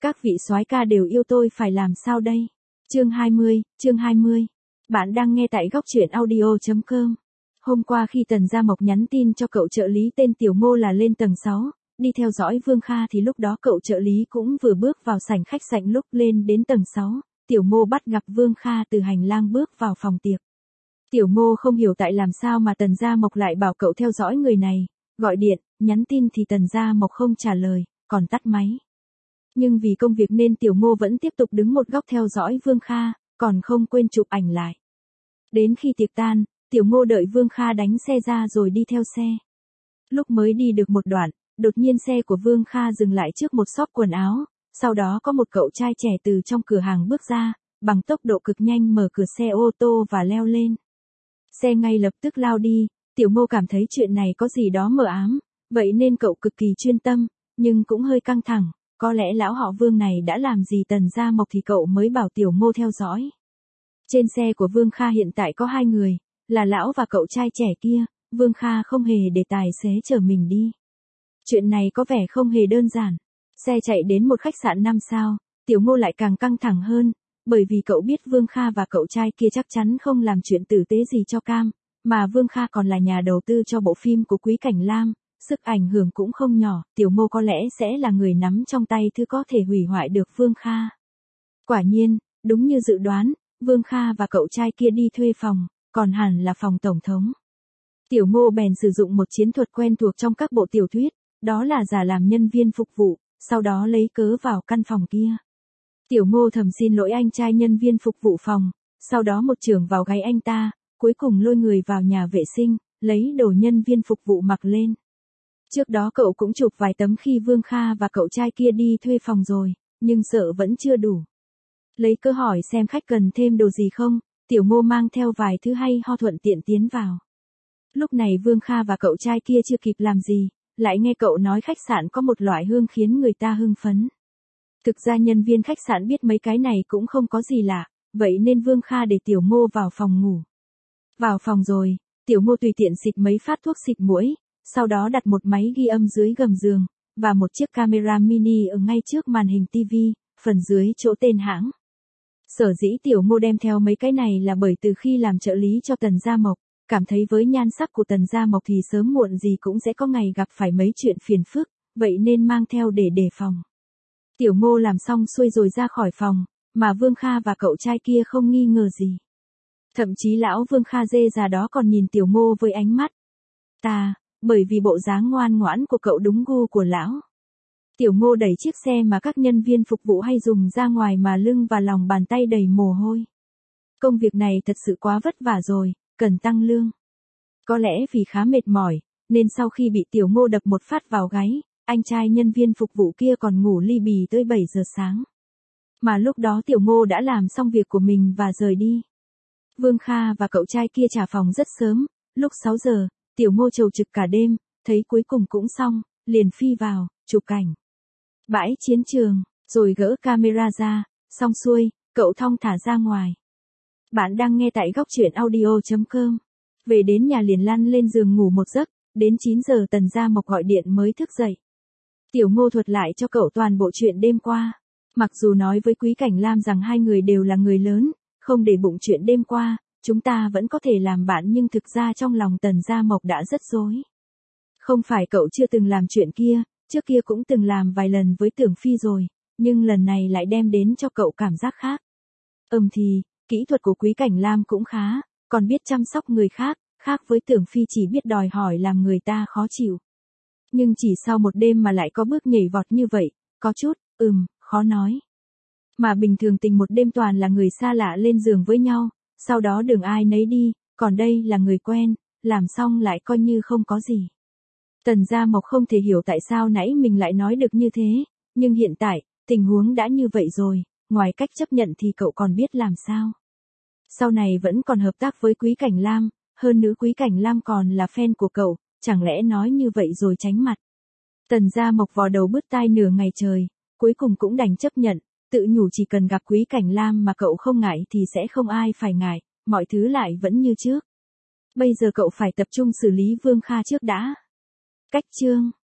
Các vị soái ca đều yêu tôi phải làm sao đây? Chương 20. Bạn đang nghe tại góc truyện audio.com. Hôm qua khi Tần Gia Mộc nhắn tin cho cậu trợ lý tên Tiểu Mô là lên tầng 6, đi theo dõi Vương Kha thì lúc đó cậu trợ lý cũng vừa bước vào sảnh khách sạn. Lúc lên đến tầng 6, Tiểu Mô bắt gặp Vương Kha từ hành lang bước vào phòng tiệc. Tiểu Mô không hiểu tại làm sao mà Tần Gia Mộc lại bảo cậu theo dõi người này, gọi điện, nhắn tin thì Tần Gia Mộc không trả lời, còn tắt máy. Nhưng vì công việc nên Tiểu Mô vẫn tiếp tục đứng một góc theo dõi Vương Kha, còn không quên chụp ảnh lại. Đến khi tiệc tan, Tiểu Mô đợi Vương Kha đánh xe ra rồi đi theo xe. Lúc mới đi được một đoạn, đột nhiên xe của Vương Kha dừng lại trước một shop quần áo, sau đó có một cậu trai trẻ từ trong cửa hàng bước ra, bằng tốc độ cực nhanh mở cửa xe ô tô và leo lên. Xe ngay lập tức lao đi, Tiểu Mô cảm thấy chuyện này có gì đó mờ ám, vậy nên cậu cực kỳ chuyên tâm, nhưng cũng hơi căng thẳng. Có lẽ lão họ Vương này đã làm gì Tần Gia Mộc thì cậu mới bảo Tiểu Mô theo dõi. Trên xe của Vương Kha hiện tại có hai người, là lão và cậu trai trẻ kia, Vương Kha không hề để tài xế chở mình đi. Chuyện này có vẻ không hề đơn giản. Xe chạy đến một khách sạn 5 sao, Tiểu Mô lại càng căng thẳng hơn, bởi vì cậu biết Vương Kha và cậu trai kia chắc chắn không làm chuyện tử tế gì cho cam, mà Vương Kha còn là nhà đầu tư cho bộ phim của Quý Cảnh Lam. Sức ảnh hưởng cũng không nhỏ, Tiểu Mô có lẽ sẽ là người nắm trong tay thứ có thể hủy hoại được Vương Kha. Quả nhiên, đúng như dự đoán, Vương Kha và cậu trai kia đi thuê phòng, còn hẳn là phòng tổng thống. Tiểu Mô bèn sử dụng một chiến thuật quen thuộc trong các bộ tiểu thuyết, đó là giả làm nhân viên phục vụ, sau đó lấy cớ vào căn phòng kia. Tiểu Mô thầm xin lỗi anh trai nhân viên phục vụ phòng, sau đó một chưởng vào gáy anh ta, cuối cùng lôi người vào nhà vệ sinh, lấy đồ nhân viên phục vụ mặc lên. Trước đó cậu cũng chụp vài tấm khi Vương Kha và cậu trai kia đi thuê phòng rồi, nhưng sợ vẫn chưa đủ. Lấy cơ hỏi xem khách cần thêm đồ gì không, Tiểu Mô mang theo vài thứ hay ho thuận tiện tiến vào. Lúc này Vương Kha và cậu trai kia chưa kịp làm gì, lại nghe cậu nói khách sạn có một loại hương khiến người ta hưng phấn. Thực ra nhân viên khách sạn biết mấy cái này cũng không có gì lạ, vậy nên Vương Kha để Tiểu Mô vào phòng ngủ. Vào phòng rồi, Tiểu Mô tùy tiện xịt mấy phát thuốc xịt muỗi. Sau đó đặt một máy ghi âm dưới gầm giường, và một chiếc camera mini ở ngay trước màn hình TV, phần dưới chỗ tên hãng. Sở dĩ Tiểu Mô đem theo mấy cái này là bởi từ khi làm trợ lý cho Tần Gia Mộc, cảm thấy với nhan sắc của Tần Gia Mộc thì sớm muộn gì cũng sẽ có ngày gặp phải mấy chuyện phiền phức, vậy nên mang theo để đề phòng. Tiểu Mô làm xong xuôi rồi ra khỏi phòng, mà Vương Kha và cậu trai kia không nghi ngờ gì. Thậm chí lão Vương Kha dê già đó còn nhìn Tiểu Mô với ánh mắt bởi vì bộ dáng ngoan ngoãn của cậu đúng gu của lão. Tiểu Mô đẩy chiếc xe mà các nhân viên phục vụ hay dùng ra ngoài mà lưng và lòng bàn tay đầy mồ hôi. Công việc này thật sự quá vất vả rồi, cần tăng lương. Có lẽ vì khá mệt mỏi, nên sau khi bị Tiểu Mô đập một phát vào gáy, anh trai nhân viên phục vụ kia còn ngủ li bì tới 7 giờ sáng. Mà lúc đó Tiểu Mô đã làm xong việc của mình và rời đi. Vương Kha và cậu trai kia trả phòng rất sớm, lúc 6 giờ. Tiểu Mô chầu trực cả đêm, thấy cuối cùng cũng xong, liền phi vào, chụp cảnh. Bãi chiến trường, rồi gỡ camera ra, xong xuôi, cậu thong thả ra ngoài. Bạn đang nghe tại góc truyện audio.com. Về đến nhà liền lăn lên giường ngủ một giấc, đến 9 giờ Tần Gia Mộc gọi điện mới thức dậy. Tiểu Mô thuật lại cho cậu toàn bộ chuyện đêm qua. Mặc dù nói với Quý Cảnh Lam rằng hai người đều là người lớn, không để bụng chuyện đêm qua. Chúng ta vẫn có thể làm bạn nhưng thực ra trong lòng Tần Gia Mộc đã rất rối. Không phải cậu chưa từng làm chuyện kia, trước kia cũng từng làm vài lần với Tưởng Phi rồi, nhưng lần này lại đem đến cho cậu cảm giác khác. Thì, kỹ thuật của Quý Cảnh Lam cũng khá, còn biết chăm sóc người khác, khác với Tưởng Phi chỉ biết đòi hỏi làm người ta khó chịu. Nhưng chỉ sau một đêm mà lại có bước nhảy vọt như vậy, có chút, khó nói. Mà bình thường tình một đêm toàn là người xa lạ lên giường với nhau. Sau đó đường ai nấy đi, còn đây là người quen, làm xong lại coi như không có gì. Tần Gia Mộc không thể hiểu tại sao nãy mình lại nói được như thế, nhưng hiện tại, tình huống đã như vậy rồi, ngoài cách chấp nhận thì cậu còn biết làm sao. Sau này vẫn còn hợp tác với Quý Cảnh Lam, hơn nữa Quý Cảnh Lam còn là fan của cậu, chẳng lẽ nói như vậy rồi tránh mặt. Tần Gia Mộc vò đầu bứt tai nửa ngày trời, cuối cùng cũng đành chấp nhận. Tự nhủ chỉ cần gặp Quý Cảnh Lam mà cậu không ngại thì sẽ không ai phải ngại, mọi thứ lại vẫn như trước. Bây giờ cậu phải tập trung xử lý Vương Kha trước đã. Cách chương